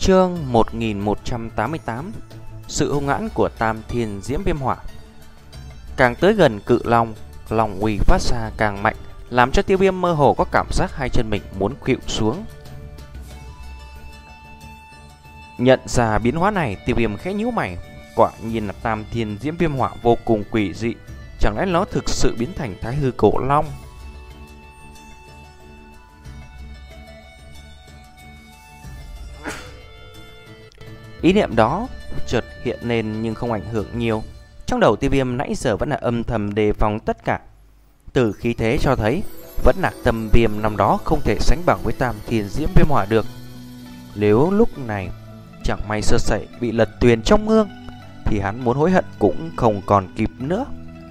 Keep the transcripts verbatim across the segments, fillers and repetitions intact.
Chương một nghìn một trăm tám mươi tám. Sự hung hãn của Tam Thiên Diễm Viêm Hỏa. Càng tới gần cự long, long uy phát ra càng mạnh, làm cho Tiêu Viêm mơ hồ có cảm giác hai chân mình muốn khuỵu xuống. Nhận ra biến hóa này, Tiêu Viêm khẽ nhíu mày. Quả nhiên là Tam Thiên Diễm Viêm Hỏa vô cùng quỷ dị. Chẳng lẽ nó thực sự biến thành Thái Hư Cổ Long? Ý niệm đó chợt hiện lên nhưng không ảnh hưởng nhiều. Trong đầu Tiêu Viêm nãy giờ vẫn là âm thầm đề phòng tất cả. Từ khí thế cho thấy vẫn là Tâm Viêm năm đó không thể sánh bằng với Tam Thiên Diễm Viêm Hỏa được. Nếu lúc này chẳng may sơ sẩy bị lật tuyền trong mương thì hắn muốn hối hận cũng không còn kịp nữa.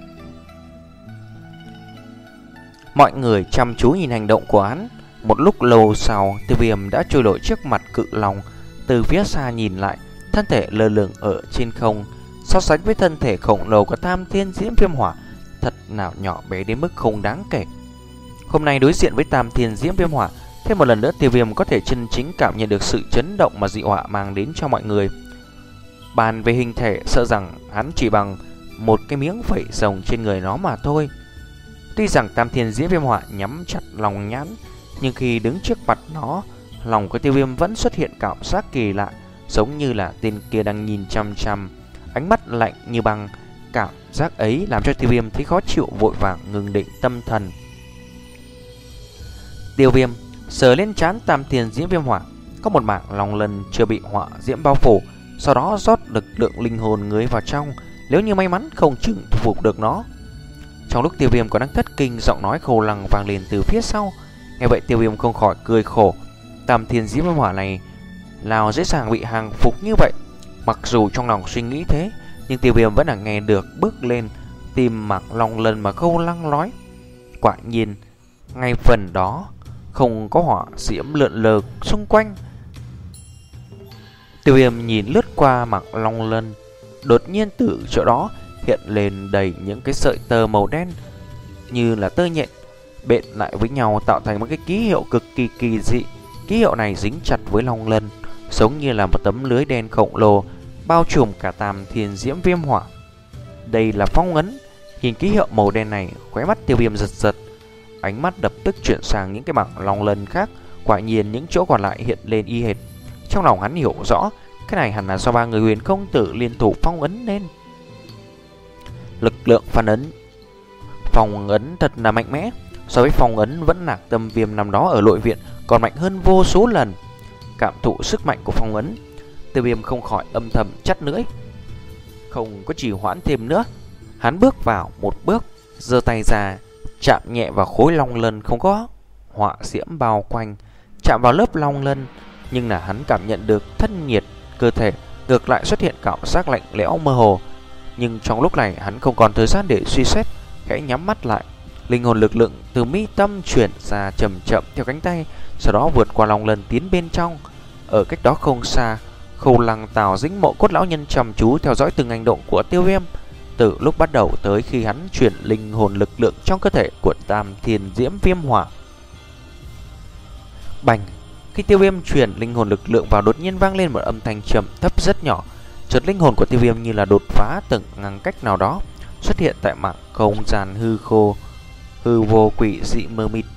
Mọi người chăm chú nhìn hành động của hắn. Một lúc lâu sau, Tiêu Viêm đã trôi nổi trước mặt cự long. Từ phía xa nhìn lại, thân thể lơ lửng ở trên không, so sánh với thân thể khổng lồ của Tam Thiên Diễm Viêm Hỏa, thật nào nhỏ bé đến mức không đáng kể. Hôm nay đối diện với Tam Thiên Diễm Viêm Hỏa, thêm một lần nữa Tiêu Viêm có thể chân chính cảm nhận được sự chấn động mà dị hỏa mang đến cho mọi người. Bàn về hình thể, sợ rằng hắn chỉ bằng một cái miếng vảy rồng trên người nó mà thôi. Tuy rằng Tam Thiên Diễm Viêm Hỏa nhắm chặt lòng nhãn, nhưng khi đứng trước mặt nó, lòng của Tiêu Viêm vẫn xuất hiện cảm giác kỳ lạ, giống như là tên kia đang nhìn chăm chăm, ánh mắt lạnh như băng. Cảm giác ấy làm cho Tiêu Viêm thấy khó chịu, vội vàng ngừng định tâm thần. Tiêu Viêm sờ lên trán Tam Thiên Diễm Viêm Hỏa, có một mảng lòng lần chưa bị hỏa diễm bao phủ, sau đó rót lực lượng linh hồn người vào trong, nếu như may mắn không chừng thu phục được nó. Trong lúc Tiêu Viêm còn đang thất kinh, giọng nói khô lằng vang lên từ phía sau. Nghe vậy Tiêu Viêm không khỏi cười khổ. Tam Thiên Diễm Viêm Hỏa này nào dễ dàng bị hàng phục như vậy. Mặc dù trong lòng suy nghĩ thế, nhưng Tiêu Viêm vẫn là nghe được bước lên tìm mặc lòng lần mà khô lăng nói. Quả nhiên ngay phần đó không có hỏa diễm lượn lờ xung quanh. Tiêu Viêm nhìn lướt qua mặc long lân, đột nhiên từ chỗ đó hiện lên đầy những cái sợi tơ màu đen như là tơ nhện, bện lại với nhau tạo thành một cái ký hiệu cực kỳ kỳ dị. Ký hiệu này dính chặt với long lân, giống như là một tấm lưới đen khổng lồ bao trùm cả Tam Thiên Diễm Viêm Hỏa. Đây là phong ấn. Nhìn ký hiệu màu đen này, khóe mắt Tiêu Viêm giật giật, ánh mắt lập tức chuyển sang những cái mảng long lân khác. Quả nhiên những chỗ còn lại hiện lên y hệt. Trong lòng hắn hiểu rõ, cái này hẳn là do ba người huyền công tử liên thủ phong ấn nên. Lực lượng phản ấn phong ấn thật là mạnh mẽ. So với phong ấn vẫn nạc Tâm Viêm năm đó ở nội viện còn mạnh hơn vô số lần. Cảm thụ sức mạnh của phong ấn, Tiêu Viêm không khỏi âm thầm chắt lưỡi. Không có trì hoãn thêm nữa, hắn bước vào một bước, giơ tay ra chạm nhẹ vào khối long lân không có hỏa diễm bao quanh, chạm vào lớp long lân, nhưng là hắn cảm nhận được thân nhiệt cơ thể ngược lại xuất hiện cảm giác lạnh lẽo mơ hồ. Nhưng trong lúc này hắn không còn thời gian để suy xét, khẽ nhắm mắt lại. Linh hồn lực lượng từ mi tâm chuyển ra chậm chậm theo cánh tay, sau đó vượt qua long lân tiến bên trong. Ở cách đó không xa, Khâu Lăng Tào Dĩnh Mộ Cốt lão nhân chăm chú theo dõi từng hành động của Tiêu Viêm, từ lúc bắt đầu tới khi hắn chuyển linh hồn lực lượng trong cơ thể của Tam Thiên Diễm Viêm Hỏa. Bành! Khi Tiêu Viêm chuyển linh hồn lực lượng vào, đột nhiên vang lên một âm thanh trầm thấp rất nhỏ. Chợt linh hồn của Tiêu Viêm như là đột phá từng ngăn cách nào đó, xuất hiện tại mảng không gian hư khô, hư vô quỷ dị mờ mịt.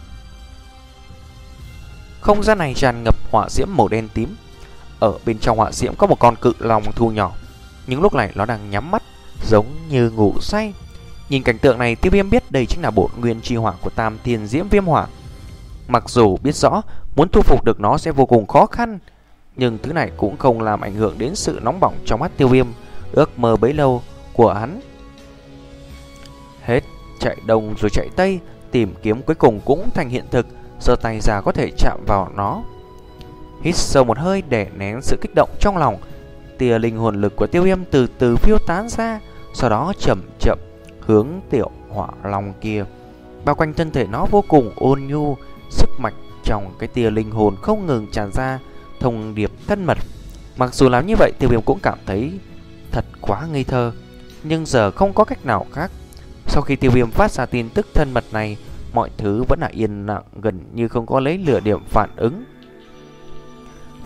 Không gian này tràn ngập hỏa diễm màu đen tím. Ở bên trong hỏa diễm có một con cự long thu nhỏ, nhưng lúc này nó đang nhắm mắt, giống như ngủ say. Nhìn cảnh tượng này, Tiêu Viêm biết đây chính là bổn nguyên chi hỏa của Tam Thiên Diễm Viêm Hỏa. Mặc dù biết rõ muốn thu phục được nó sẽ vô cùng khó khăn, nhưng thứ này cũng không làm ảnh hưởng đến sự nóng bỏng trong mắt Tiêu Viêm. Ước mơ bấy lâu của hắn hết chạy đông rồi chạy tây, tìm kiếm cuối cùng cũng thành hiện thực. Giơ tay ra có thể chạm vào nó. Hít sâu một hơi để nén sự kích động trong lòng, tia linh hồn lực của Tiêu Viêm từ từ phiêu tán ra, sau đó chậm chậm hướng tiểu hỏa long kia. Bao quanh thân thể nó vô cùng ôn nhu, sức mạnh trong cái tia linh hồn không ngừng tràn ra thông điệp thân mật. Mặc dù làm như vậy, Tiêu Viêm cũng cảm thấy thật quá ngây thơ, nhưng giờ không có cách nào khác. Sau khi Tiêu Viêm phát ra tin tức thân mật này, mọi thứ vẫn là yên lặng, gần như không có lấy lửa điểm phản ứng.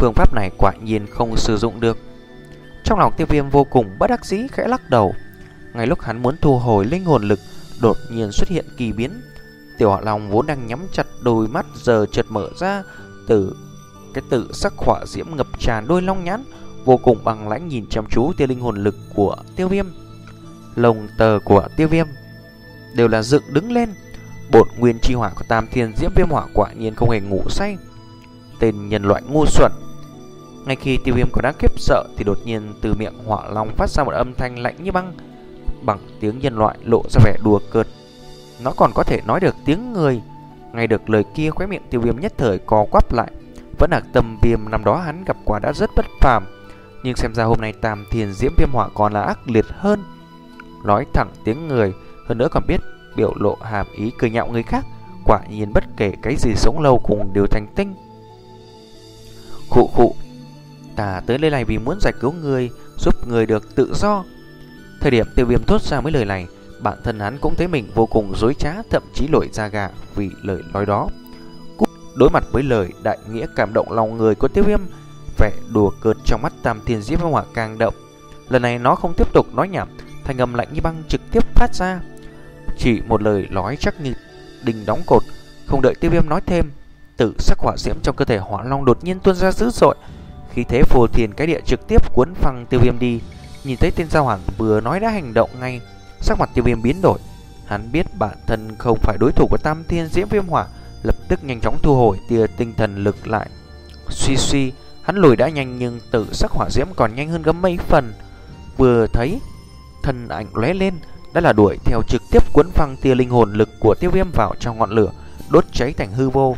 Phương pháp này quả nhiên không sử dụng được. Trong lòng Tiêu Viêm vô cùng bất đắc dĩ khẽ lắc đầu. Ngay lúc hắn muốn thu hồi linh hồn lực, đột nhiên xuất hiện kỳ biến. Tiểu Hỏa Long vốn đang nhắm chặt đôi mắt giờ chợt mở ra, từ cái tự sắc hỏa diễm ngập tràn đôi long nhãn, vô cùng bằng lãnh nhìn chăm chú tia linh hồn lực của Tiêu Viêm. Lồng tờ của Tiêu Viêm đều là dựng đứng lên. Bột nguyên chi hỏa của Tam Thiên Diễm Viêm Hỏa quả nhiên không hề ngủ say. Tên nhân loại ngu xuẩn. Ngay khi Tiêu Viêm còn đang khiếp sợ thì đột nhiên từ miệng Hỏa Long phát ra một âm thanh lạnh như băng, bằng tiếng nhân loại lộ ra vẻ đùa cợt. Nó còn có thể nói được tiếng người. Nghe được lời kia, khóe miệng Tiêu Viêm nhất thời co quắp lại. Vẫn là tâm viêm năm đó hắn gặp qua đã rất bất phàm, nhưng xem ra hôm nay Tam Thiên Diễm Viêm Hỏa còn là ác liệt hơn. Nói thẳng tiếng người, hơn nữa còn biết biểu lộ hàm ý cười nhạo người khác. Quả nhiên bất kể cái gì sống lâu cùng đều thành tinh. Khụ khụ, ta tới nơi này vì muốn giải cứu người, giúp người được tự do. Thời điểm Tiêu Viêm thốt ra mấy lời này, bản thân hắn cũng thấy mình vô cùng dối trá, thậm chí nổi da gà vì lời nói đó. Đối mặt với lời đại nghĩa cảm động lòng người của Tiêu Viêm, vẻ đùa cợt trong mắt Tam Thiên Diễm Viêm Hỏa càng đậm. Lần này nó không tiếp tục nói nhảm, thanh âm lạnh như băng trực tiếp phát ra. Chỉ một lời nói chắc như đinh đóng cột. Không đợi Tiêu Viêm nói thêm, tử sắc hỏa diễm trong cơ thể Hỏa Long đột nhiên tuôn ra dữ dội, khí thế phô thiên cái địa trực tiếp cuốn phăng Tiêu Viêm đi. Nhìn thấy tên giao hoàng vừa nói đã hành động ngay, sắc mặt Tiêu Viêm biến đổi. Hắn biết bản thân không phải đối thủ của Tam Thiên Diễm Viêm Hỏa, lập tức nhanh chóng thu hồi tia tinh thần lực lại. Suy suy, hắn lùi đã nhanh nhưng tử sắc hỏa diễm còn nhanh hơn gấp mấy phần. Vừa thấy thân ảnh lóe lên, đã là đuổi theo trực tiếp cuốn phăng tia linh hồn lực của Tiêu Viêm vào trong ngọn lửa, đốt cháy thành hư vô.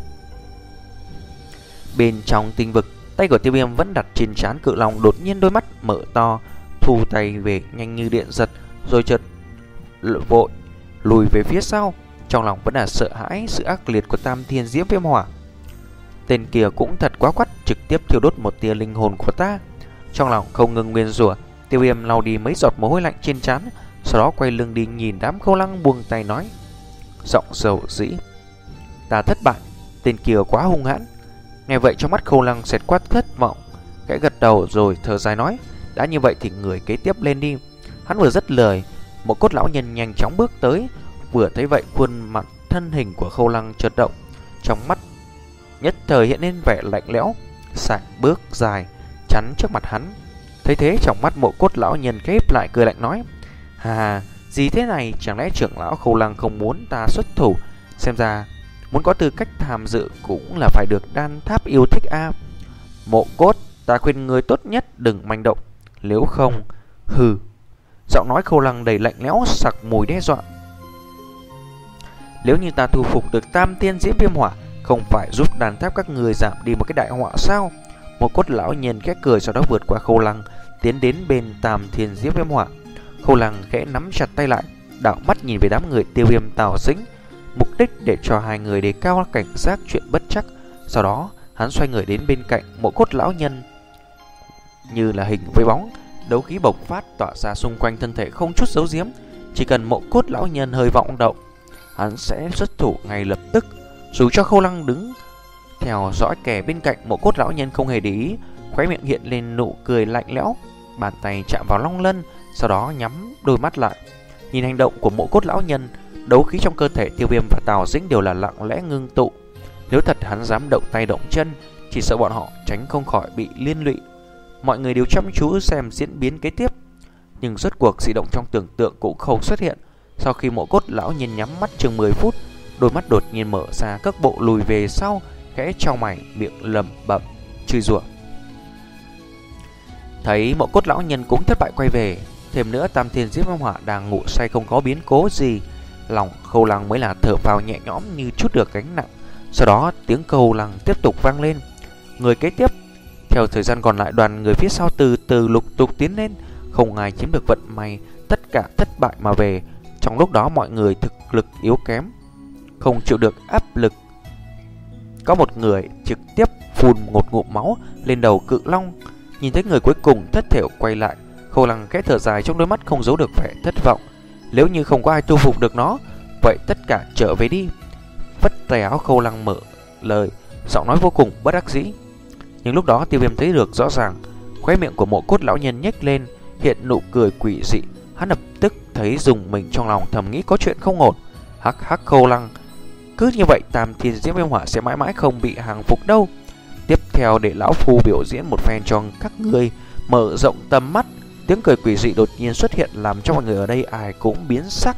Bên trong tinh vực, tay của Tiêu Viêm vẫn đặt trên trán cự long, đột nhiên đôi mắt mở to, thu tay về nhanh như điện giật, rồi chợt vội lùi về phía sau. Trong lòng vẫn là sợ hãi sự ác liệt của Tam Thiên Diễm Viêm Hỏa. Tên kia cũng thật quá quắt, trực tiếp thiêu đốt một tia linh hồn của ta. Trong lòng không ngừng nguyên rủa, Tiêu Viêm lau đi mấy giọt mồ hôi lạnh trên trán, sau đó quay lưng đi nhìn đám khâu lăng, buông tay nói, giọng dầu dĩ: ta thất bại, tên kia quá hung hãn. Nghe vậy trong mắt khâu lăng xẹt qua thất vọng, khẽ gật đầu rồi thở dài nói, đã như vậy thì người kế tiếp lên đi. Hắn vừa dứt lời, một cốt lão nhân nhanh chóng bước tới. Vừa thấy vậy, khuôn mặt thân hình của khâu lăng chợt động, trong mắt nhất thời hiện lên vẻ lạnh lẽo, sải bước dài chắn trước mặt hắn. Thấy thế, trong mắt mộ cốt lão nhân khép lại, cười lạnh nói, hà hà, gì thế này, chẳng lẽ trưởng lão khâu lăng không muốn ta xuất thủ? Xem ra muốn có tư cách tham dự cũng là phải được đan tháp yêu thích a. Mộ cốt, ta khuyên người tốt nhất đừng manh động, nếu không hừ. Giọng nói khâu lăng đầy lạnh lẽo, sặc mùi đe dọa. Nếu như ta thu phục được Tam Thiên Diễm Viêm Hỏa, không phải giúp đàn tháp các người giảm đi một cái đại họa sao? Một cốt lão nhân khẽ cười, sau đó vượt qua khâu lăng, tiến đến bên Tam Thiên Diễm Viêm Hỏa. Khâu lăng khẽ nắm chặt tay lại, đảo mắt nhìn về đám người Tiêu Viêm, Tào Dĩnh, mục đích để cho hai người đề cao cảnh giác chuyện bất chắc. Sau đó hắn xoay người đến bên cạnh mộ cốt lão nhân, như là hình với bóng, đấu khí bộc phát tỏa ra xung quanh thân thể không chút giấu giếm. Chỉ cần mộ cốt lão nhân hơi vọng động, hắn sẽ xuất thủ ngay lập tức. Dù cho khâu lăng đứng theo dõi kẻ bên cạnh, mộ cốt lão nhân không hề để ý, khóe miệng hiện lên nụ cười lạnh lẽo, bàn tay chạm vào long lân, sau đó nhắm đôi mắt lại. Nhìn hành động của mộ cốt lão nhân, đấu khí trong cơ thể Tiêu Viêm và Tào Dĩnh đều là lặng lẽ ngưng tụ. Nếu thật hắn dám động tay động chân, chỉ sợ bọn họ tránh không khỏi bị liên lụy. Mọi người đều chăm chú xem diễn biến kế tiếp, nhưng rốt cuộc dị động trong tưởng tượng cũng không xuất hiện. Sau khi mộ cốt lão nhân nhắm mắt chừng mười phút, đôi mắt đột nhiên mở ra, cước bộ lùi về sau, khẽ chau mày, miệng lẩm bẩm chửi rủa. Thấy mộ cốt lão nhân cũng thất bại quay về, thêm nữa Tam Thiên Diễm Viêm Hỏa đang ngủ say không có biến cố gì, lòng khâu lăng mới là thở phào nhẹ nhõm như chút được gánh nặng. Sau đó tiếng khâu lăng tiếp tục vang lên. Người kế tiếp. Theo thời gian còn lại, đoàn người phía sau từ từ lục tục tiến lên, không ai chiếm được vận may, tất cả thất bại mà về. Trong lúc đó mọi người thực lực yếu kém, không chịu được áp lực. Có một người trực tiếp phun một ngụm máu lên đầu cự long. Nhìn thấy người cuối cùng thất thểu quay lại, khâu lăng khẽ thở dài, trong đôi mắt không giấu được vẻ thất vọng. Nếu như không có ai thu phục được nó, vậy tất cả trở về đi. Vất tay áo, khâu lăng mở lời, giọng nói vô cùng bất đắc dĩ. Nhưng lúc đó Tiêu Viêm thấy được rõ ràng, khóe miệng của Mộ Cốt lão nhân nhếch lên, hiện nụ cười quỷ dị. Hắn lập tức thấy dùng mình trong lòng, thầm nghĩ có chuyện không ổn. Hắc hắc Khâu Lăng, cứ như vậy Tam Thiên Diễm Viêm Hỏa sẽ mãi mãi không bị hàng phục đâu. Tiếp theo để lão phu biểu diễn một phen cho các ngươi mở rộng tầm mắt. Tiếng cười quỷ dị đột nhiên xuất hiện làm cho mọi người ở đây ai cũng biến sắc.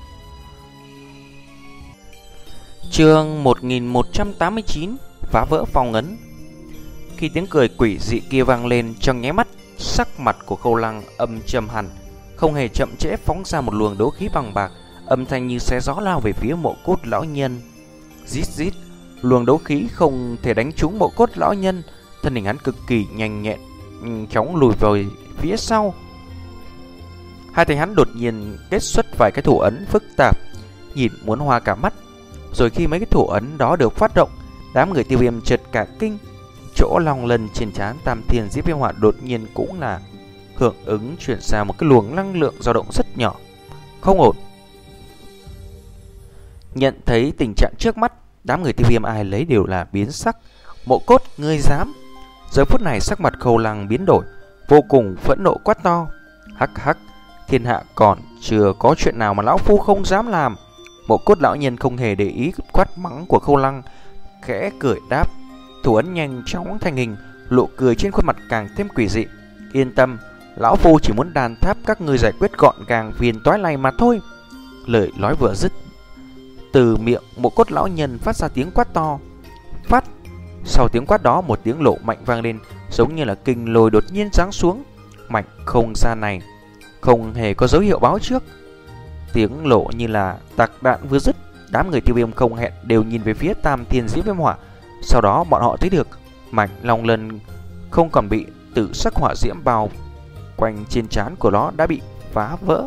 Chương một nghìn một trăm tám mươi chín, phá vỡ phong ấn. Khi tiếng cười quỷ dị kia vang lên, trong nháy mắt sắc mặt của Khâu Lăng âm trầm hẳn, không hề chậm trễ phóng ra một luồng đấu khí bằng bạc, âm thanh như xé gió lao về phía Mộ Cốt lão nhân. Rít rít, luồng đấu khí không thể đánh trúng Mộ Cốt lão nhân, thân hình hắn cực kỳ nhanh nhẹn, nhanh chóng lùi về phía sau. Hai tay hắn đột nhiên kết xuất vài cái thủ ấn phức tạp, nhìn muốn hoa cả mắt. Rồi khi mấy cái thủ ấn đó được phát động, đám người Tiêu Viêm chợt cả kinh. Chỗ long lân trên trán Tam Thiên Diễm Viêm Hỏa đột nhiên cũng là hưởng ứng chuyển ra một cái luồng năng lượng dao động rất nhỏ. Không ổn. Nhận thấy tình trạng trước mắt, đám người Tiêu Viêm ai lấy đều là biến sắc. Mộ Cốt, ngươi dám? Giờ phút này sắc mặt Khâu Lăng biến đổi, vô cùng phẫn nộ quát to. Hắc hắc, thiên hạ còn chưa có chuyện nào mà lão phu không dám làm. Mộ Cốt lão nhân không hề để ý quát mắng của Khâu Lăng, khẽ cười đáp. Thủ ấn nhanh chóng thành hình, nụ cười trên khuôn mặt càng thêm quỷ dị. Yên tâm, lão phu chỉ muốn đàn tháp các ngươi giải quyết gọn gàng phiền toái này mà thôi. Lời nói vừa dứt, từ miệng Mộ Cốt lão nhân phát ra tiếng quát to. Phát. Sau tiếng quát đó, một tiếng lộ mạnh vang lên, giống như là kinh lôi đột nhiên giáng xuống. Mảnh không gian này không hề có dấu hiệu báo trước. Tiếng lộ như là tạc đạn vừa dứt, đám người Tiêu Viêm không hẹn đều nhìn về phía Tam Thiên Diễm Viêm Hỏa. Sau đó bọn họ thấy được mảnh long lân không còn bị tử sắc hỏa diễm bao quanh trên trán của nó đã bị phá vỡ.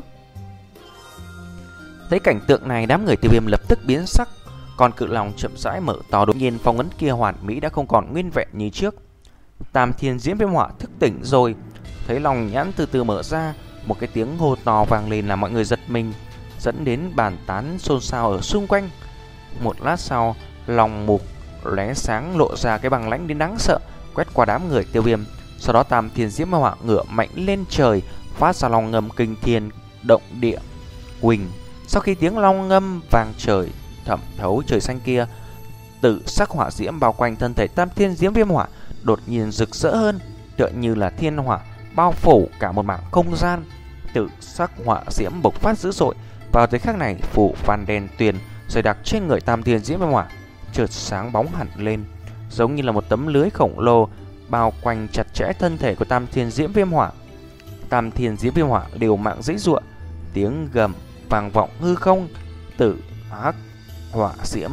Thấy cảnh tượng này, đám người Tiêu Viêm lập tức biến sắc, còn cự lòng chậm rãi mở to. Đột nhiên phong ấn kia hoàn mỹ đã không còn nguyên vẹn như trước. Tam Thiên Diễm Viêm Hỏa thức tỉnh rồi. Thấy lòng nhãn từ từ mở ra, một cái tiếng hô to vang lên làm mọi người giật mình, dẫn đến bàn tán xôn xao ở xung quanh. Một lát sau, lòng mục lóe sáng lộ ra cái bằng lãnh đến đáng sợ, quét qua đám người Tiêu Viêm. Sau đó Tam Thiên Diễm Hỏa ngửa mạnh lên trời, phát ra long ngâm kinh thiên động địa quỳnh. Sau khi tiếng long ngâm vang trời thẩm thấu trời xanh kia, tự sắc hỏa diễm bao quanh thân thể Tam Thiên Diễm Viêm Hỏa đột nhiên rực rỡ hơn, tựa như là thiên hỏa bao phủ cả một mảng không gian. Tự sắc hỏa diễm bộc phát dữ dội. Vào thời khắc này, phủ văn đen tuyền dày đặc trên người Tam Thiên Diễm Viêm Hỏa chợt sáng bóng hẳn lên, giống như là một tấm lưới khổng lồ bao quanh chặt chẽ thân thể của Tam Thiên Diễm Viêm Hỏa. Tam Thiên Diễm Viêm Hỏa liều mạng giãy giụa, tiếng gầm vang vọng hư không. Tự hắc hỏa diễm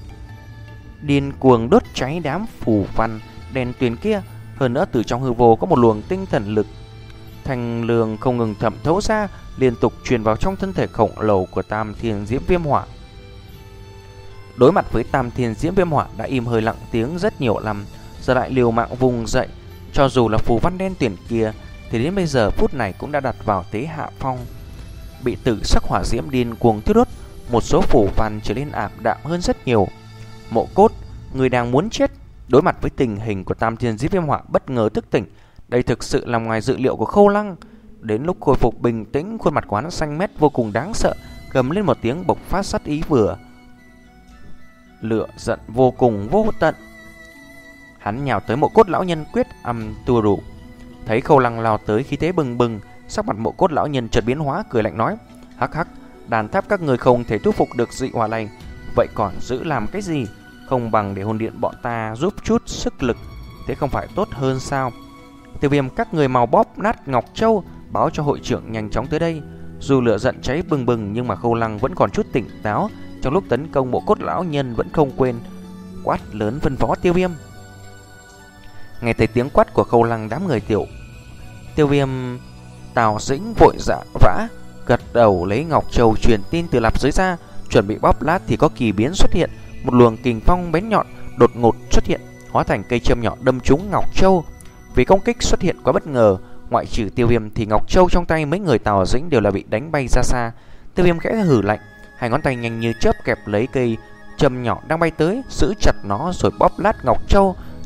điên cuồng đốt cháy đám phù văn đen tuyền kia. Hơn nữa, từ trong hư vô có một luồng tinh thần lực thanh lương không ngừng thẩm thấu ra, liên tục truyền vào trong thân thể khổng lồ của Tam Thiên Diễm Viêm Hỏa. Đối mặt với Tam Thiên Diễm Viêm Hỏa đã im hơi lặng tiếng rất nhiều năm, giờ lại liều mạng vùng dậy. Cho dù là phù văn đen tuyển kia thì đến bây giờ phút này cũng đã đặt vào thế hạ phong, bị tử sắc hỏa diễm điên cuồng thiêu đốt. Một số phù văn trở nên ảm đạm hơn rất nhiều. Mộ Cốt, người đang muốn chết. Đối mặt với tình hình của Tam Thiên Diễm Viêm Hỏa bất ngờ thức tỉnh, đây thực sự là ngoài dự liệu của Khâu Lăng. Đến lúc khôi phục bình tĩnh, khuôn mặt của hắn xanh mét vô cùng đáng sợ, gầm lên một tiếng bộc phát sát ý vừa lửa giận vô cùng vô tận. Hắn nhào tới Mộ Cốt lão nhân quyết âm tua rủ. Thấy Khâu Lăng lao tới khí thế bừng bừng, sắc mặt Mộ Cốt lão nhân chợt biến hóa, cười lạnh nói: hắc hắc, đàn tháp các người không thể thu phục được dị hỏa này, vậy còn giữ làm cái gì? Không bằng để hồn điện bọn ta giúp chút sức lực, thế không phải tốt hơn sao? Tiêu Viêm, các người mau bóp nát Ngọc Châu, báo cho hội trưởng nhanh chóng tới đây. Dù lửa giận cháy bừng bừng nhưng mà Khâu Lăng vẫn còn chút tỉnh táo, trong lúc tấn công Mộ Cốt lão nhân vẫn không quên quát lớn phân phó Tiêu Viêm. Nghe thấy tiếng quát của Khâu Lăng, đám người tiểu Tiêu Viêm, Tào Dĩnh vội dạ vã gật đầu lấy Ngọc Châu truyền tin từ lạp giới ra, chuẩn bị bóp lát thì có kỳ biến xuất hiện. Một luồng kình phong bén nhọn đột ngột xuất hiện, hóa thành cây châm nhỏ đâm trúng Ngọc Châu. Vì công kích xuất hiện quá bất ngờ, ngoại trừ Tiêu Viêm thì Ngọc Châu trong tay mấy người Tào Dĩnh đều là bị đánh bay ra xa. Tiêu Viêm khẽ hử lạnh, hai ngón tay nhanh như chớp kẹp lấy cây châm nhỏ đang bay tới, giữ chặt nó rồi bóp lát Ngọc Châu,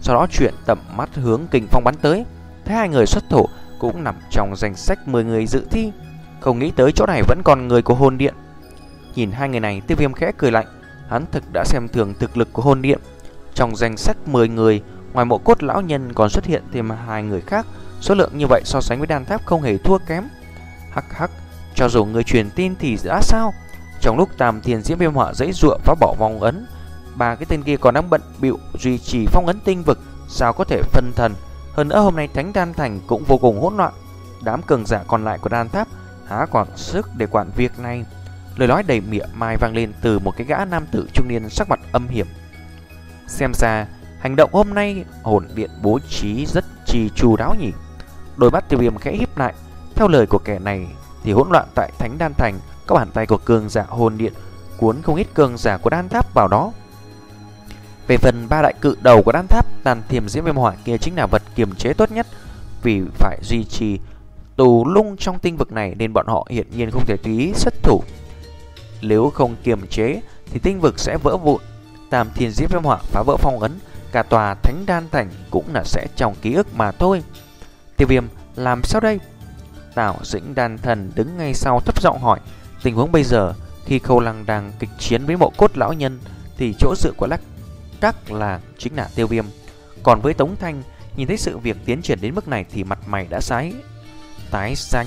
sau đó chuyển tầm mắt hướng kình phong bắn tới. Thấy hai người xuất thủ cũng nằm trong danh sách mười người dự thi, không nghĩ tới chỗ này vẫn còn người của hồn điện. Nhìn hai người này, Tiêu Viêm khẽ cười lạnh. Hắn thực đã xem thường thực lực của hồn điện. Trong danh sách mười người, ngoài Mộ Cốt lão nhân còn xuất hiện thêm hai người khác. Số lượng như vậy so sánh với đan tháp không hề thua kém. Hắc hắc, cho dù người truyền tin thì đã sao? Trong lúc Tam Thiên Diễm Viêm Hỏa giãy giụa phá bỏ vòng ấn, ba cái tên kia còn đang bận bịu duy trì phong ấn tinh vực, sao có thể phân thần? Hơn nữa hôm nay Thánh Đan Thành cũng vô cùng hỗn loạn. Đám cường giả còn lại của đan tháp há còn sức để quản việc này. Lời nói đầy mỉa mai vang lên từ một cái gã nam tử trung niên sắc mặt âm hiểm. Xem ra hành động hôm nay hồn điện bố trí rất chi chu đáo nhỉ. Đôi mắt Tiêu Viêm khẽ híp lại. Theo lời của kẻ này thì hỗn loạn tại Thánh Đan Thành, các bàn tay của cường giả hồn điện cuốn không ít cường giả của đan tháp vào đó. Về phần ba đại cự đầu của đan tháp, Tàn Thiểm Diễm Viêm Hỏa kia chính là vật kiềm chế tốt nhất, vì phải duy trì tù lung trong tinh vực này nên bọn họ hiển nhiên không thể tùy ý xuất thủ. Nếu không kiềm chế thì tinh vực sẽ vỡ vụn. Tam Thiên Diễm Viêm Hỏa phá vỡ phong ấn, cả tòa Thánh Đan Thành cũng là sẽ trong ký ức mà thôi. Tiêu Viêm, làm sao đây? Tào Dĩnh Đan Thần đứng ngay sau thấp giọng hỏi. Tình huống bây giờ, khi Khâu Lăng đang kịch chiến với Mộ Cốt lão nhân thì chỗ dựa của Lắc Các là chính là Tiêu Viêm. Còn với Tống Thanh, nhìn thấy sự việc tiến triển đến mức này thì mặt mày đã sái tái xanh.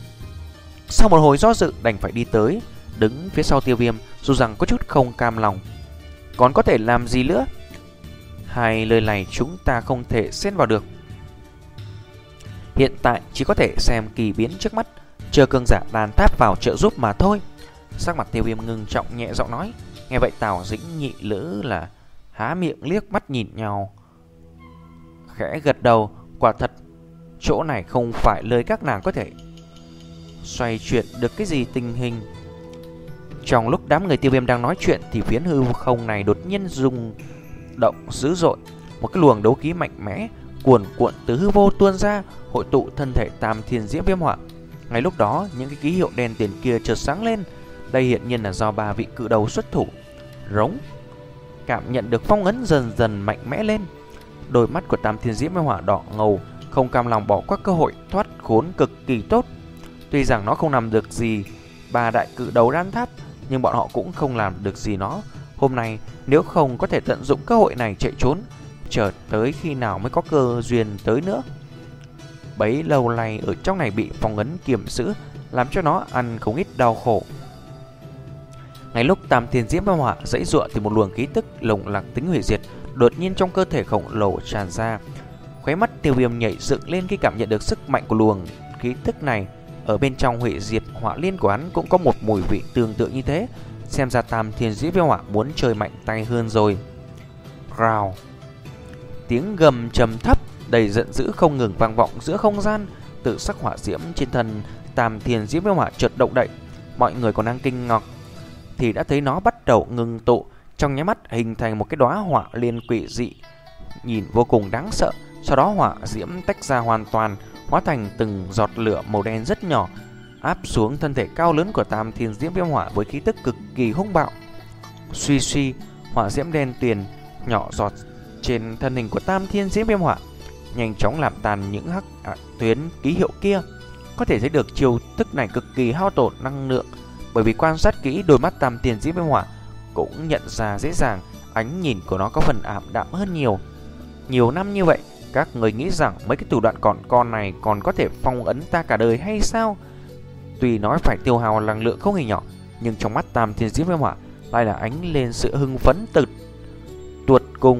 Sau một hồi do dự đành phải đi tới, đứng phía sau Tiêu Viêm, dù rằng có chút không cam lòng. Còn có thể làm gì nữa? Hai lời này chúng ta không thể xen vào được. Hiện tại chỉ có thể xem kỳ biến trước mắt, chờ cường giả đàn tháp vào trợ giúp mà thôi. Sắc mặt Tiêu Viêm ngưng trọng nhẹ giọng nói. Nghe vậy Tào Dĩnh nhị lữ là há miệng liếc mắt nhìn nhau, khẽ gật đầu. Quả thật chỗ này không phải lời các nàng có thể xoay chuyển được cái gì tình hình. Trong lúc đám người Tiêu Viêm đang nói chuyện thì phiến hư không này đột nhiên rung động dữ dội. Một cái luồng đấu khí mạnh mẽ cuồn cuộn từ hư vô tuôn ra, hội tụ thân thể Tam Thiên Diễm Viêm Hỏa. Ngay lúc đó những cái ký hiệu đen tiền kia chợt sáng lên. Đây hiện nhiên là do ba vị cự đầu xuất thủ. Rống. Cảm nhận được phong ấn dần dần mạnh mẽ lên, đôi mắt của Tam Thiên Diễm Viêm Hỏa đỏ ngầu, không cam lòng bỏ qua cơ hội thoát khốn cực kỳ tốt. Tuy rằng nó không làm được gì ba đại cự đầu đan tháp, nhưng bọn họ cũng không làm được gì nó. Hôm nay nếu không có thể tận dụng cơ hội này chạy trốn, chờ tới khi nào mới có cơ duyên tới nữa. Bấy lâu nay ở trong này bị phong ấn kiềm giữ, làm cho nó ăn không ít đau khổ. Ngay lúc Tam Thiên Diễm Viêm Hỏa giãy giụa thì một luồng khí tức lồng lặc tính hủy diệt đột nhiên trong cơ thể khổng lồ tràn ra. Khóe mắt Tiêu Viêm nhảy dựng lên khi cảm nhận được sức mạnh của luồng khí tức này. Ở bên trong hủy diệt hỏa liên của hắn cũng có một mùi vị tương tự như thế. Xem ra Tam Thiên Diễm Viêm Hỏa muốn chơi mạnh tay hơn rồi. Rào. Tiếng gầm trầm thấp đầy giận dữ không ngừng vang vọng giữa không gian. Tự sắc hỏa diễm trên thân Tam Thiên Diễm Viêm Hỏa chợt động đậy. Mọi người còn đang kinh ngạc thì đã thấy nó bắt đầu ngưng tụ, trong nháy mắt hình thành một cái đóa hỏa liên quỷ dị, nhìn vô cùng đáng sợ. Sau đó hỏa diễm tách ra hoàn toàn, hóa thành từng giọt lửa màu đen rất nhỏ, áp xuống thân thể cao lớn của Tam Thiên Diễm Viêm Hỏa với khí tức cực kỳ hung bạo. Suy suy, hỏa diễm đen tuyền nhỏ giọt trên thân hình của Tam Thiên Diễm Viêm Hỏa, nhanh chóng làm tàn những hắc à, tuyến ký hiệu kia. Có thể thấy được chiêu thức này cực kỳ hao tổn năng lượng, bởi vì quan sát kỹ đôi mắt Tam Thiên Diễm Viêm Hỏa cũng nhận ra dễ dàng ánh nhìn của nó có phần ảm đạm hơn nhiều. Nhiều năm như vậy, các người nghĩ rằng mấy cái thủ đoạn còn con này còn có thể phong ấn ta cả đời hay sao? Tuy nói phải tiêu hao năng lượng không hề nhỏ, nhưng trong mắt Tam Thiên Diễm Viêm Hỏa lại là ánh lên sự hưng phấn tột tuột cùng.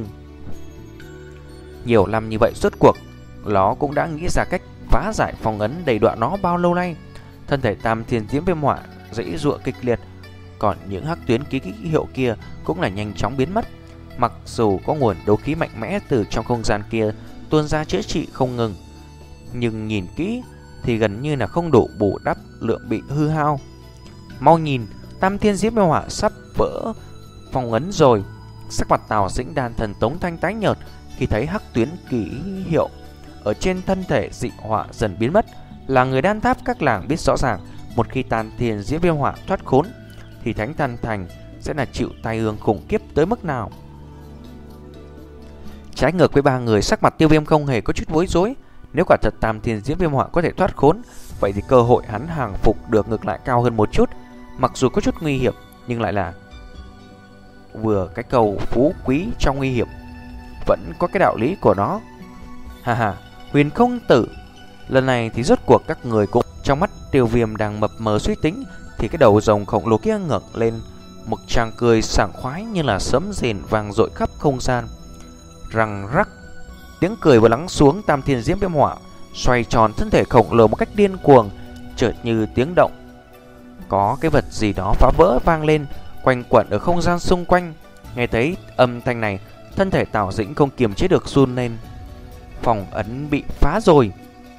Nhiều năm như vậy suốt cuộc, nó cũng đã nghĩ ra cách phá giải phong ấn đầy đọa nó bao lâu nay. Thân thể Tam Thiên Diễm Viêm Hỏa giãy giụa kịch liệt, còn những hắc tuyến ký ký hiệu kia cũng là nhanh chóng biến mất. Mặc dù có nguồn đấu khí mạnh mẽ từ trong không gian kia tuôn ra chữa trị không ngừng, nhưng nhìn kỹ thì gần như là không đủ bù đắp lượng bị hư hao. Mau nhìn, Tam Thiên Diễm Viêm Hỏa sắp vỡ phong ấn rồi. Sắc mặt Tào Dĩnh Đan Thần Tống Thanh tái nhợt khi thấy hắc tuyến ký hiệu ở trên thân thể dị hỏa dần biến mất. Là người đan tháp các làng biết rõ ràng, một khi Tam Thiên Diễm Viêm Hỏa thoát khốn thì Thánh Đan Thành sẽ là chịu tai ương khủng khiếp tới mức nào. Trái ngược với ba người, sắc mặt Tiêu Viêm không hề có chút bối rối. Nếu quả thật Tam Thiên Diễm Viêm Họa có thể thoát khốn, vậy thì cơ hội hắn hàng phục được ngược lại cao hơn một chút. Mặc dù có chút nguy hiểm, nhưng lại là vừa cái cầu phú quý trong nguy hiểm, vẫn có cái đạo lý của nó. Hà hà, Huyền Không Tử, lần này thì rốt cuộc các người cũng. Trong mắt Tiêu Viêm đang mập mờ suy tính, thì cái đầu rồng khổng lồ kia ngẩng lên, một tràng cười sảng khoái như là sấm rền vang dội khắp không gian. Răng rắc, tiếng cười vừa lắng xuống, Tam Thiên Diễm Viêm Hỏa xoay tròn thân thể khổng lồ một cách điên cuồng, chợt như tiếng động có cái vật gì đó phá vỡ vang lên, quanh quẩn ở không gian xung quanh. Nghe thấy âm thanh này, thân thể Tào Dĩnh không kiềm chế được run lên. Phòng ấn bị phá rồi.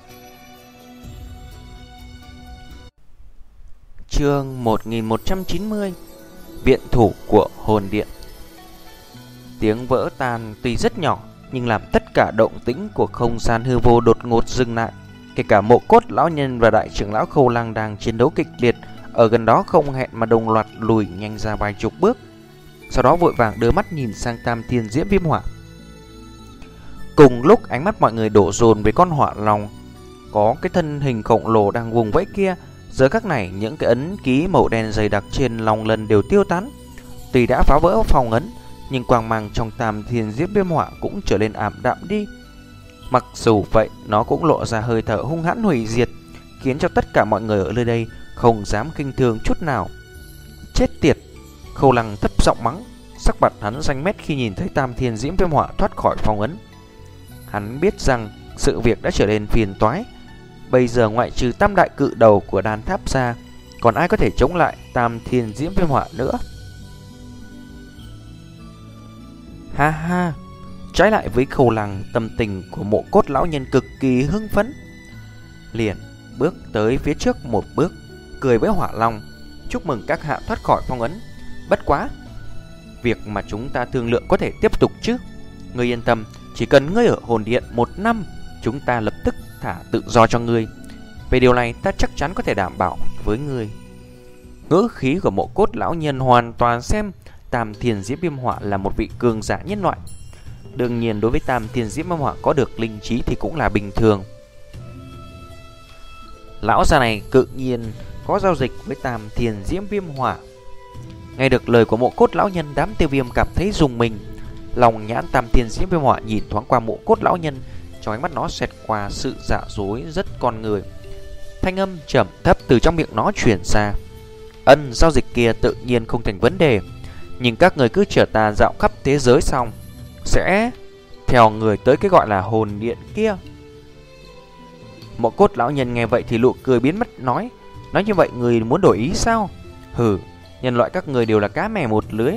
Chương một nghìn một trăm chín mươi, viện thủ của hồn điện. Tiếng vỡ tan tuy rất nhỏ, nhưng làm tất cả động tĩnh của không gian hư vô đột ngột dừng lại. Kể cả Mộ Cốt lão nhân và đại trưởng lão Khâu Lăng đang chiến đấu kịch liệt ở gần đó không hẹn mà đồng loạt lùi nhanh ra vài chục bước, sau đó vội vàng đưa mắt nhìn sang Tam Thiên Diễm Viêm Hỏa. Cùng lúc ánh mắt mọi người đổ dồn về con hỏa long có cái thân hình khổng lồ đang vùng vẫy kia. Giờ khắc này, những cái ấn ký màu đen dày đặc trên long lân đều tiêu tán. Tuy đã phá vỡ phòng ấn, nhưng quang mang trong Tam Thiên Diễm Viêm Hỏa cũng trở nên ảm đạm đi. Mặc dù vậy, nó cũng lộ ra hơi thở hung hãn hủy diệt, khiến cho tất cả mọi người ở nơi đây không dám khinh thường chút nào. Chết tiệt! Khâu Lăng thấp giọng mắng, sắc mặt hắn xanh mét khi nhìn thấy Tam Thiên Diễm Viêm Hỏa thoát khỏi phong ấn. Hắn biết rằng sự việc đã trở nên phiền toái. Bây giờ ngoại trừ tam đại cự đầu của đan tháp ra, còn ai có thể chống lại Tam Thiên Diễm Viêm Hỏa nữa? Ha ha! Trái lại với Khâu Lăng, tâm tình của Mộ Cốt lão nhân cực kỳ hưng phấn. Liền bước tới phía trước một bước, cười với Hỏa Long, chúc mừng các hạ thoát khỏi phong ấn. Bất quá, việc mà chúng ta thương lượng có thể tiếp tục chứ? Ngươi yên tâm, chỉ cần ngươi ở hồn điện một năm, chúng ta lập tức thả tự do cho ngươi. Về điều này ta chắc chắn có thể đảm bảo với ngươi. Ngữ khí của Mộ Cốt lão nhân hoàn toàn xem Tam Thiên Diễm Viêm Hỏa là một vị cường giả nhân loại. Đương nhiên đối với Tam Thiên Diễm Viêm Hỏa có được linh trí thì cũng là bình thường. Lão già này tự nhiên có giao dịch với Tam Thiên Diễm Viêm Hỏa. Nghe được lời của Mộ Cốt lão nhân, đám Tiêu Viêm cảm thấy rùng mình. Lòng nhãn Tam Thiên Diễm Viêm Hỏa nhìn thoáng qua Mộ Cốt lão nhân, trong ánh mắt nó xẹt qua sự dạ dối rất con người. Thanh âm trầm thấp từ trong miệng nó truyền ra. Ân, giao dịch kia tự nhiên không thành vấn đề, nhưng các người cứ chở ta dạo khắp thế giới xong sẽ theo người tới cái gọi là hồn điện kia. Mộ Cốt lão nhân nghe vậy thì nụ cười biến mất, nói: Nói như vậy người muốn đổi ý sao? Hừ, nhân loại các người đều là cá mè một lưới.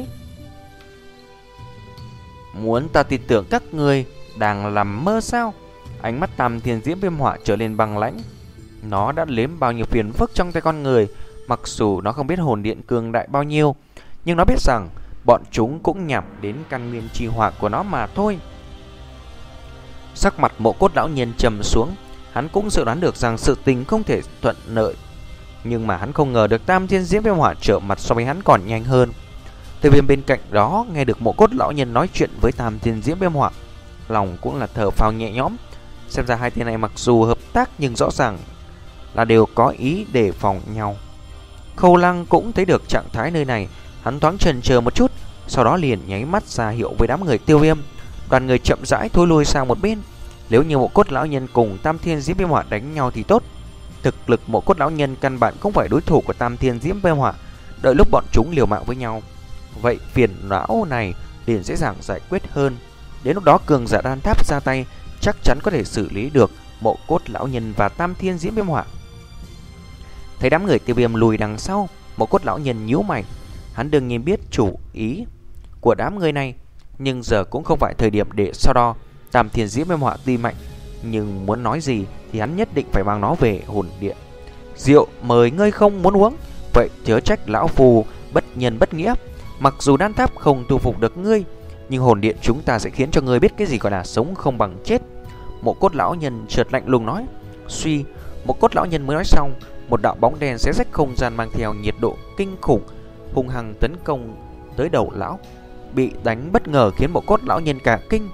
Muốn ta tin tưởng các người đang làm mơ sao? Ánh mắt Tam Thiên Diễm Viêm Hỏa trở lên băng lãnh. Nó đã nếm bao nhiêu phiền phức trong tay con người. Mặc dù nó không biết hồn điện cường đại bao nhiêu, nhưng nó biết rằng bọn chúng cũng nhằm đến căn nguyên chi hỏa của nó mà thôi. Sắc mặt Mộ Cốt lão nhân trầm xuống. Hắn cũng dự đoán được rằng sự tình không thể thuận lợi, nhưng mà hắn không ngờ được Tam Thiên Diễm Viêm Hỏa trợ mặt so với hắn còn nhanh hơn. Tiêu Viêm bên cạnh đó nghe được Mộ Cốt lão nhân nói chuyện với Tam Thiên Diễm Viêm Hỏa, lòng cũng là thở phào nhẹ nhõm. Xem ra hai tên này mặc dù hợp tác nhưng rõ ràng là đều có ý đề phòng nhau. Khâu Lăng cũng thấy được trạng thái nơi này, hắn thoáng chần chờ một chút, sau đó liền nháy mắt ra hiệu với đám người Tiêu Viêm. Đoàn người chậm rãi thối lui sang một bên. Nếu như Mộ Cốt lão nhân cùng Tam Thiên Diễm Viêm Hỏa đánh nhau thì tốt. Thực lực Mộ Cốt lão nhân căn bản không phải đối thủ của Tam Thiên Diễm Viêm Hỏa. Đợi lúc bọn chúng liều mạng với nhau, vậy phiền não này liền dễ dàng giải quyết hơn. Đến lúc đó cường giả đan tháp ra tay, chắc chắn có thể xử lý được Mộ Cốt lão nhân và Tam Thiên Diễm Viêm Hỏa. Thấy đám người Tiêu Viêm lùi đằng sau, Mộ Cốt lão nhân nhíu mày. Hắn đương nhiên biết chủ ý của đám người này, nhưng giờ cũng không phải thời điểm để so đo. Tam Thiên Diễm Viêm Hỏa tuy mạnh, nhưng muốn nói gì thì hắn nhất định phải mang nó về hồn điện. Rượu mời ngươi không muốn uống, vậy chớ trách lão phù bất nhân bất nghĩa. Mặc dù đan tháp không thu phục được ngươi, nhưng hồn điện chúng ta sẽ khiến cho ngươi biết cái gì gọi là sống không bằng chết. Mộ Cốt lão nhân chợt lạnh lùng nói. Suy, Mộ Cốt lão nhân mới nói xong, một đạo bóng đen xé rách không gian mang theo nhiệt độ kinh khủng hung hăng tấn công tới đầu lão. Bị đánh bất ngờ khiến Mộ Cốt lão nhân cả kinh,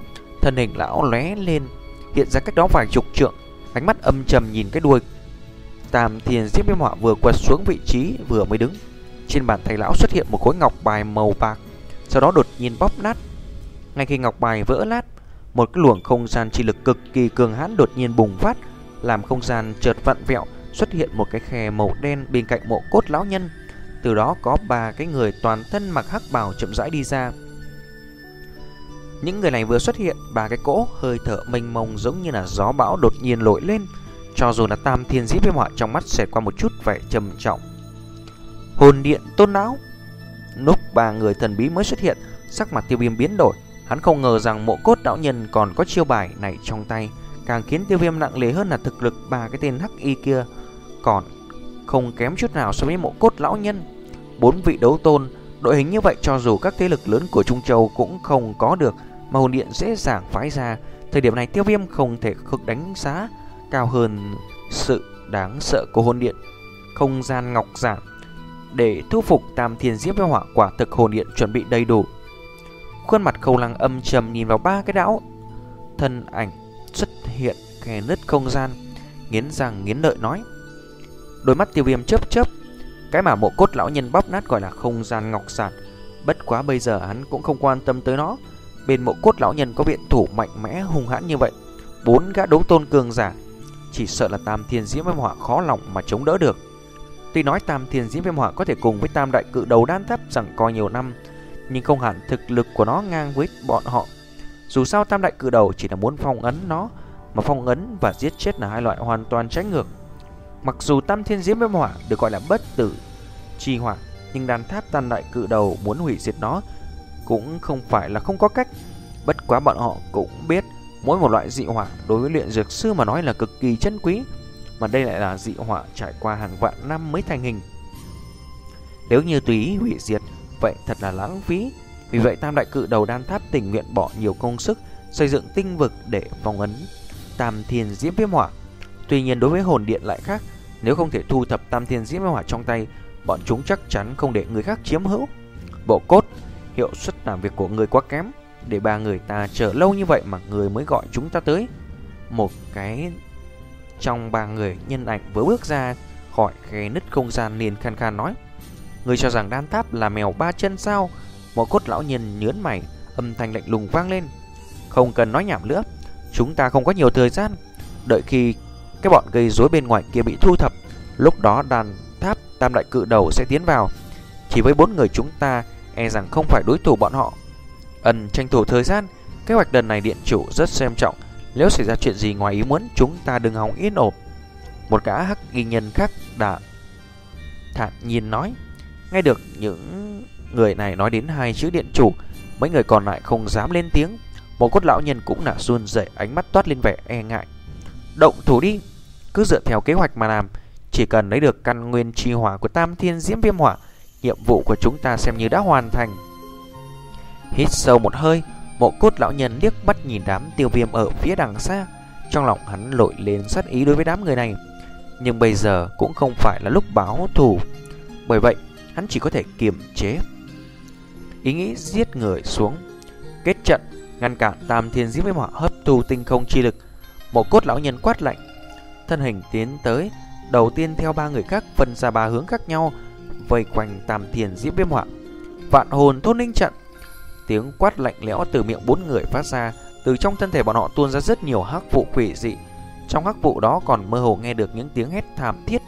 Thân hình lão lóe lên, hiện ra cách đó vài chục trượng, ánh mắt âm trầm nhìn cái đuôi Tam Thiên Diễm Viêm Hỏa vừa quật xuống vị trí vừa mới đứng. Trên bàn tay lão xuất hiện một khối ngọc bài màu bạc, sau đó đột nhiên bóp nát. Ngay khi ngọc bài vỡ nát, một cái luồng không gian chi lực cực kỳ cường hãn đột nhiên bùng phát, làm không gian chợt vặn vẹo, xuất hiện một cái khe màu đen bên cạnh mộ cốt lão nhân. Từ đó có ba cái người toàn thân mặc hắc bào chậm rãi đi ra. Những người này vừa xuất hiện, ba cái cỗ hơi thở mênh mông giống như là gió bão đột nhiên nổi lên. Cho dù là Tam Thiên Diễm Viêm Hỏa trong mắt xẹt qua một chút vẻ trầm trọng. Hồn điện tôn não. Lúc ba người thần bí mới xuất hiện, sắc mặt Tiêu Viêm biến đổi. Hắn không ngờ rằng mộ cốt lão nhân còn có chiêu bài này trong tay. Càng khiến Tiêu Viêm nặng nề hơn là thực lực ba cái tên hắc y kia còn không kém chút nào so với mộ cốt lão nhân. Bốn vị đấu tôn, đội hình như vậy cho dù các thế lực lớn của Trung Châu cũng không có được, mà hồn điện dễ dàng phái ra. Thời điểm này Tiêu Viêm không thể không đánh giá cao hơn sự đáng sợ của hồn điện. Không gian ngọc giản để thu phục Tam Thiên Diễm Viêm Hỏa quả thực hồn điện chuẩn bị đầy đủ. Khuôn mặt Khâu Lăng âm trầm nhìn vào ba cái đảo thân ảnh xuất hiện khe nứt không gian, nghiến răng nghiến lợi nói. Đôi mắt Tiêu Viêm chớp chớp. Cái mà mộ cốt lão nhân bóp nát gọi là không gian ngọc giản, bất quá bây giờ hắn cũng không quan tâm tới nó. Bên mộ cốt lão nhân có viện thủ mạnh mẽ hung hãn như vậy, bốn gã đấu tôn cường giả, chỉ sợ là Tam Thiên Diễm Viêm Hỏa khó lòng mà chống đỡ được. Tuy nói Tam Thiên Diễm Viêm Hỏa có thể cùng với Tam Đại Cự Đầu đan tháp giằng co nhiều năm, nhưng không hẳn thực lực của nó ngang với bọn họ. Dù sao Tam Đại Cự Đầu chỉ là muốn phong ấn nó, mà phong ấn và giết chết là hai loại hoàn toàn trái ngược. Mặc dù Tam Thiên Diễm Viêm Hỏa được gọi là bất tử chi hỏa, nhưng đan tháp Tam Đại Cự Đầu muốn hủy diệt nó cũng không phải là không có cách. Bất quá bọn họ cũng biết mỗi một loại dị hỏa đối với luyện dược sư mà nói là cực kỳ chân quý, mà đây lại là dị hỏa trải qua hàng vạn năm mới thành hình. Nếu như tùy ý hủy diệt, vậy thật là lãng phí. Vì vậy Tam Đại Cự Đầu đan tháp tình nguyện bỏ nhiều công sức xây dựng tinh vực để phong ấn Tam Thiên Diễm Viêm Hỏa. Tuy nhiên đối với hồn điện lại khác, nếu không thể thu thập Tam Thiên Diễm Viêm Hỏa trong tay, bọn chúng chắc chắn không để người khác chiếm hữu. Bộ cốt, hiệu suất làm việc của người quá kém, để ba người ta chờ lâu như vậy mà người mới gọi chúng ta tới. Một cái trong ba người nhân ảnh vừa bước ra khỏi khe nứt không gian liền khan khan nói. Người cho rằng đan tháp là mèo ba chân sao? Mộ cốt lão nhân nhớn mày, âm thanh lạnh lùng vang lên. Không cần nói nhảm nữa, chúng ta không có nhiều thời gian. Đợi khi cái bọn gây rối bên ngoài kia bị thu thập, lúc đó đan tháp Tam Đại Cự Đầu sẽ tiến vào. Chỉ với bốn người chúng ta, e rằng không phải đối thủ bọn họ. Ân tranh thủ thời gian, kế hoạch lần này điện chủ rất xem trọng. Nếu xảy ra chuyện gì ngoài ý muốn, chúng ta đừng hòng yên ổn. Một gã hắc y nhân khác đã thản nhiên nói. Nghe được những người này nói đến hai chữ điện chủ, mấy người còn lại không dám lên tiếng. Một cốt lão nhân cũng là run rẩy, ánh mắt toát lên vẻ e ngại. Động thủ đi, cứ dựa theo kế hoạch mà làm. Chỉ cần lấy được căn nguyên chi hỏa của Tam Thiên Diễm Viêm Hỏa, nhiệm vụ của chúng ta xem như đã hoàn thành. Hít sâu một hơi, mộ cốt lão nhân liếc mắt nhìn đám Tiêu Viêm ở phía đằng xa. Trong lòng hắn nổi lên sát ý đối với đám người này, nhưng bây giờ cũng không phải là lúc báo thù. Bởi vậy hắn chỉ có thể kiềm chế ý nghĩ giết người xuống, kết trận ngăn cản Tam Thiên Diễm Viêm Hỏa hấp thu tinh không chi lực. Mộ cốt lão nhân quát lạnh, thân hình tiến tới, đầu tiên theo ba người khác phân ra ba hướng khác nhau, vây quanh Tam Thiên Diễm Viêm Hỏa. Vạn hồn thôn linh trận. Tiếng quát lạnh lẽo từ miệng bốn người phát ra. Từ trong thân thể bọn họ tuôn ra rất nhiều hắc vụ quỷ dị. Trong hắc vụ đó còn mơ hồ nghe được những tiếng hét thảm thiết.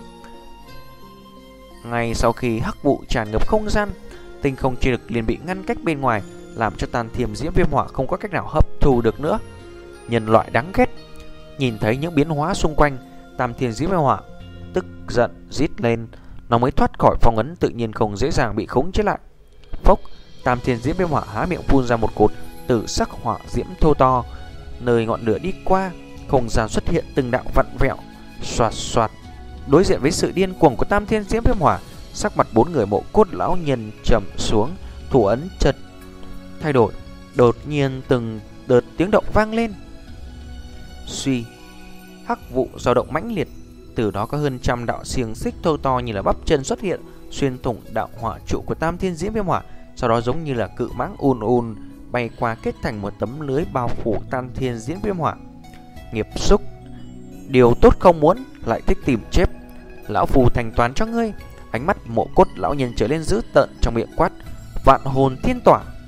Ngay sau khi hắc vụ tràn ngập không gian, tinh không chi lực liền bị ngăn cách bên ngoài, làm cho Tam Thiên Diễm Viêm Hỏa không có cách nào hấp thu được nữa. Nhân loại đáng ghét. Nhìn thấy những biến hóa xung quanh, Tam Thiên Diễm Viêm Hỏa tức giận rít lên. Nó mới thoát khỏi phong ấn tự nhiên không dễ dàng bị khống chế lại. Phốc, Tam Thiên Diễm Viêm Hỏa há miệng phun ra một cột tử sắc hỏa diễm thô to. Nơi ngọn lửa đi qua, không gian xuất hiện từng đạo vặn vẹo, xoạt xoạt. Đối diện với sự điên cuồng của Tam Thiên Diễm Viêm Hỏa, sắc mặt bốn người mộ cốt lão nhân trầm xuống, thủ ấn chợt thay đổi. Đột nhiên từng đợt tiếng động vang lên. Suy, hắc vụ dao động mãnh liệt. Từ đó có hơn trăm đạo xiềng xích thô to như là bắp chân xuất hiện, xuyên thủng đạo hỏa trụ của Tam Thiên Diễm Viêm Hỏa. Sau đó giống như là cự mãng ùn ùn bay qua kết thành một tấm lưới bao phủ tan thiên diễn viêm hỏa. Nghiệp xúc, điều tốt không muốn, lại thích tìm chết. Lão phù thành toán cho ngươi. Ánh mắt Mộ Cốt lão nhân trở lên dữ tợn, trong miệng quát: vạn hồn thiên tỏa.